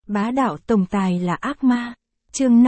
Bá đạo tổng tài là ác ma. Chương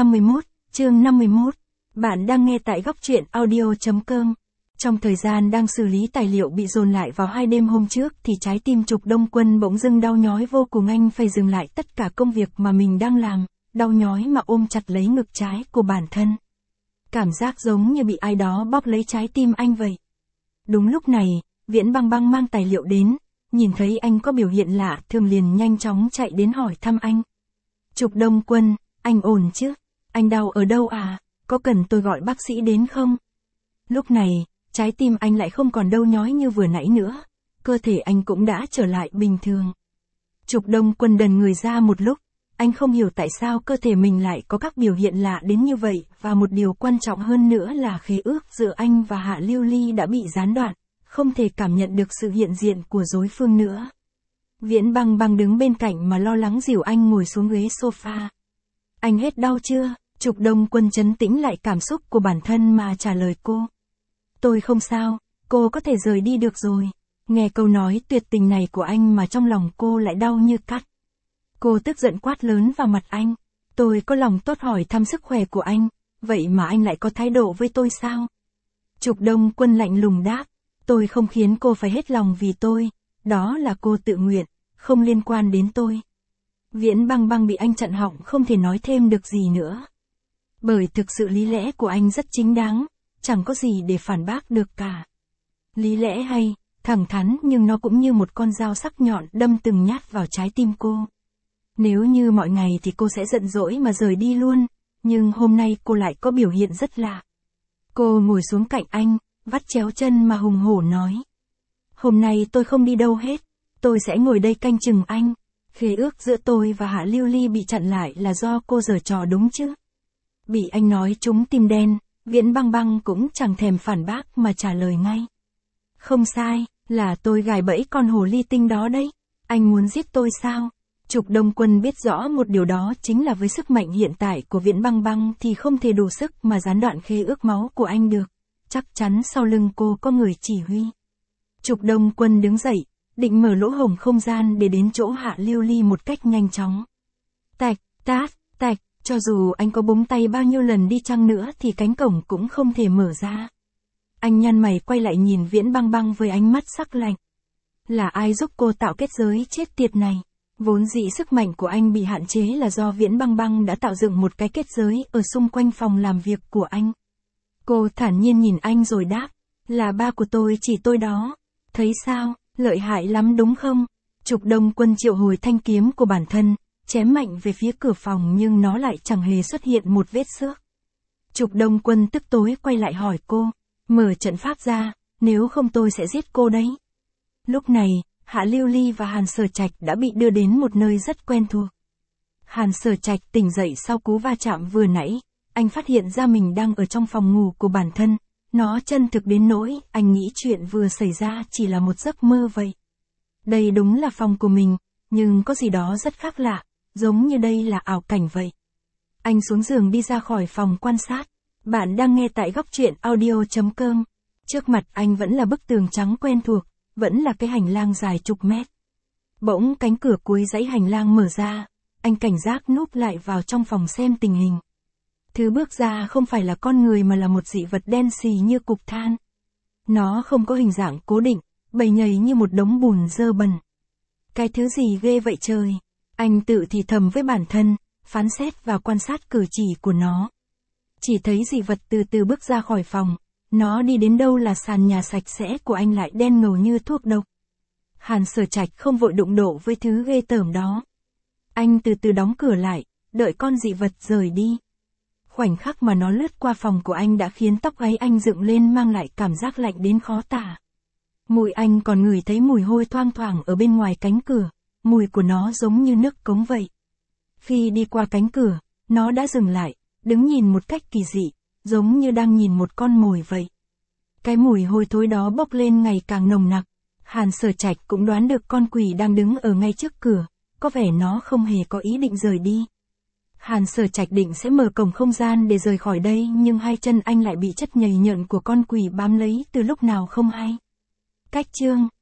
51. Bạn đang nghe tại góc truyện audio.com. Trong thời gian đang xử lý tài liệu bị dồn lại vào 2 đêm hôm trước thì trái tim Trục Đông Quân bỗng dưng đau nhói vô cùng, anh phải dừng lại tất cả công việc mà mình đang làm, đau nhói mà ôm chặt lấy ngực trái của bản thân. Cảm giác giống như bị ai đó bóp lấy trái tim anh vậy. Đúng lúc này, Viễn Băng Băng mang tài liệu đến, nhìn thấy anh có biểu hiện lạ thường liền nhanh chóng chạy đến hỏi thăm anh. Trục Đông Quân, anh ổn chứ? Anh đau ở đâu à? Có cần tôi gọi bác sĩ đến không? Lúc này, trái tim anh lại không còn đau nhói như vừa nãy nữa, cơ thể anh cũng đã trở lại bình thường. Trục Đông Quân đần người ra một lúc, anh không hiểu tại sao cơ thể mình lại có các biểu hiện lạ đến như vậy, và một điều quan trọng hơn nữa là khế ước giữa anh và Hạ Lưu Ly đã bị gián đoạn, không thể cảm nhận được sự hiện diện của đối phương nữa. Viễn Băng Băng đứng bên cạnh mà lo lắng dìu anh ngồi xuống ghế sofa. Anh hết đau chưa? Trục Đông Quân trấn tĩnh lại cảm xúc của bản thân mà trả lời cô. Tôi không sao, cô có thể rời đi được rồi. Nghe câu nói tuyệt tình này của anh mà trong lòng cô lại đau như cắt. Cô tức giận quát lớn vào mặt anh. Tôi có lòng tốt hỏi thăm sức khỏe của anh, vậy mà anh lại có thái độ với tôi sao? Trục Đông Quân lạnh lùng đáp. Tôi không khiến cô phải hết lòng vì tôi, đó là cô tự nguyện, không liên quan đến tôi. Viễn Băng Băng bị anh chặn họng không thể nói thêm được gì nữa. Bởi thực sự lý lẽ của anh rất chính đáng, chẳng có gì để phản bác được cả. Lý lẽ hay, thẳng thắn nhưng nó cũng như một con dao sắc nhọn đâm từng nhát vào trái tim cô. Nếu như mọi ngày thì cô sẽ giận dỗi mà rời đi luôn, nhưng hôm nay cô lại có biểu hiện rất lạ. Cô ngồi xuống cạnh anh, vắt chéo chân mà hùng hổ nói. Hôm nay tôi không đi đâu hết, tôi sẽ ngồi đây canh chừng anh. Khế ước giữa tôi và Hạ Lưu Ly bị chặn lại là do cô giở trò đúng chứ? Bị anh nói trúng tim đen, Viễn Băng Băng cũng chẳng thèm phản bác mà trả lời ngay. Không sai, là tôi gài bẫy con hồ ly tinh đó đấy. Anh muốn giết tôi sao? Trục Đông Quân biết rõ một điều đó chính là với sức mạnh hiện tại của Viễn Băng Băng thì không thể đủ sức mà gián đoạn khế ước máu của anh được. Chắc chắn sau lưng cô có người chỉ huy. Trục Đông Quân đứng dậy, định mở lỗ hổng không gian để đến chỗ Hạ Lưu Ly một cách nhanh chóng. Tạch, tát, tạch, cho dù anh có búng tay bao nhiêu lần đi chăng nữa thì cánh cổng cũng không thể mở ra. Anh nhăn mày quay lại nhìn Viễn Băng Băng với ánh mắt sắc lạnh. Là ai giúp cô tạo kết giới chết tiệt này? Vốn dĩ sức mạnh của anh bị hạn chế là do Viễn Băng Băng đã tạo dựng một cái kết giới ở xung quanh phòng làm việc của anh. Cô thản nhiên nhìn anh rồi đáp, là ba của tôi chỉ tôi đó. Thấy sao, lợi hại lắm đúng không? Trục Đông Quân triệu hồi thanh kiếm của bản thân, chém mạnh về phía cửa phòng nhưng nó lại chẳng hề xuất hiện một vết xước. Trục Đông Quân tức tối quay lại hỏi cô, mở trận pháp ra, nếu không tôi sẽ giết cô đấy. Lúc này, Hạ Lưu Ly và Hàn Sở Trạch đã bị đưa đến một nơi rất quen thuộc. Hàn Sở Trạch tỉnh dậy sau cú va chạm vừa nãy, anh phát hiện ra mình đang ở trong phòng ngủ của bản thân. Nó chân thực đến nỗi anh nghĩ chuyện vừa xảy ra chỉ là một giấc mơ vậy. Đây đúng là phòng của mình, nhưng có gì đó rất khác lạ, giống như đây là ảo cảnh vậy. Anh xuống giường đi ra khỏi phòng quan sát. Bạn đang nghe tại góc truyện audio.com. Trước mặt anh vẫn là bức tường trắng quen thuộc, vẫn là cái hành lang dài chục mét. Bỗng cánh cửa cuối dãy hành lang mở ra, anh cảnh giác núp lại vào trong phòng xem tình hình. Thứ bước ra không phải là con người mà là một dị vật đen xì như cục than. Nó không có hình dạng cố định, bầy nhầy như một đống bùn dơ bẩn. Cái thứ gì ghê vậy trời? Anh tự thì thầm với bản thân, phán xét và quan sát cử chỉ của nó. Chỉ thấy dị vật từ từ bước ra khỏi phòng, nó đi đến đâu là sàn nhà sạch sẽ của anh lại đen ngầu như thuốc độc. Hàn Sở Trạch không vội đụng độ với thứ ghê tởm đó. Anh từ từ đóng cửa lại, đợi con dị vật rời đi. Khoảnh khắc mà nó lướt qua phòng của anh đã khiến tóc gáy anh dựng lên, mang lại cảm giác lạnh đến khó tả. Mùi anh còn ngửi thấy mùi hôi thoang thoảng ở bên ngoài cánh cửa, mùi của nó giống như nước cống vậy. Khi đi qua cánh cửa, nó đã dừng lại, đứng nhìn một cách kỳ dị, giống như đang nhìn một con mồi vậy. Cái mùi hôi thối đó bốc lên ngày càng nồng nặc. Hàn Sở Trạch cũng đoán được con quỷ đang đứng ở ngay trước cửa, có vẻ nó không hề có ý định rời đi. Hàn Sở Trạch định sẽ mở cổng không gian để rời khỏi đây, nhưng hai chân anh lại bị chất nhầy nhợn của con quỷ bám lấy từ lúc nào không hay. Cách chương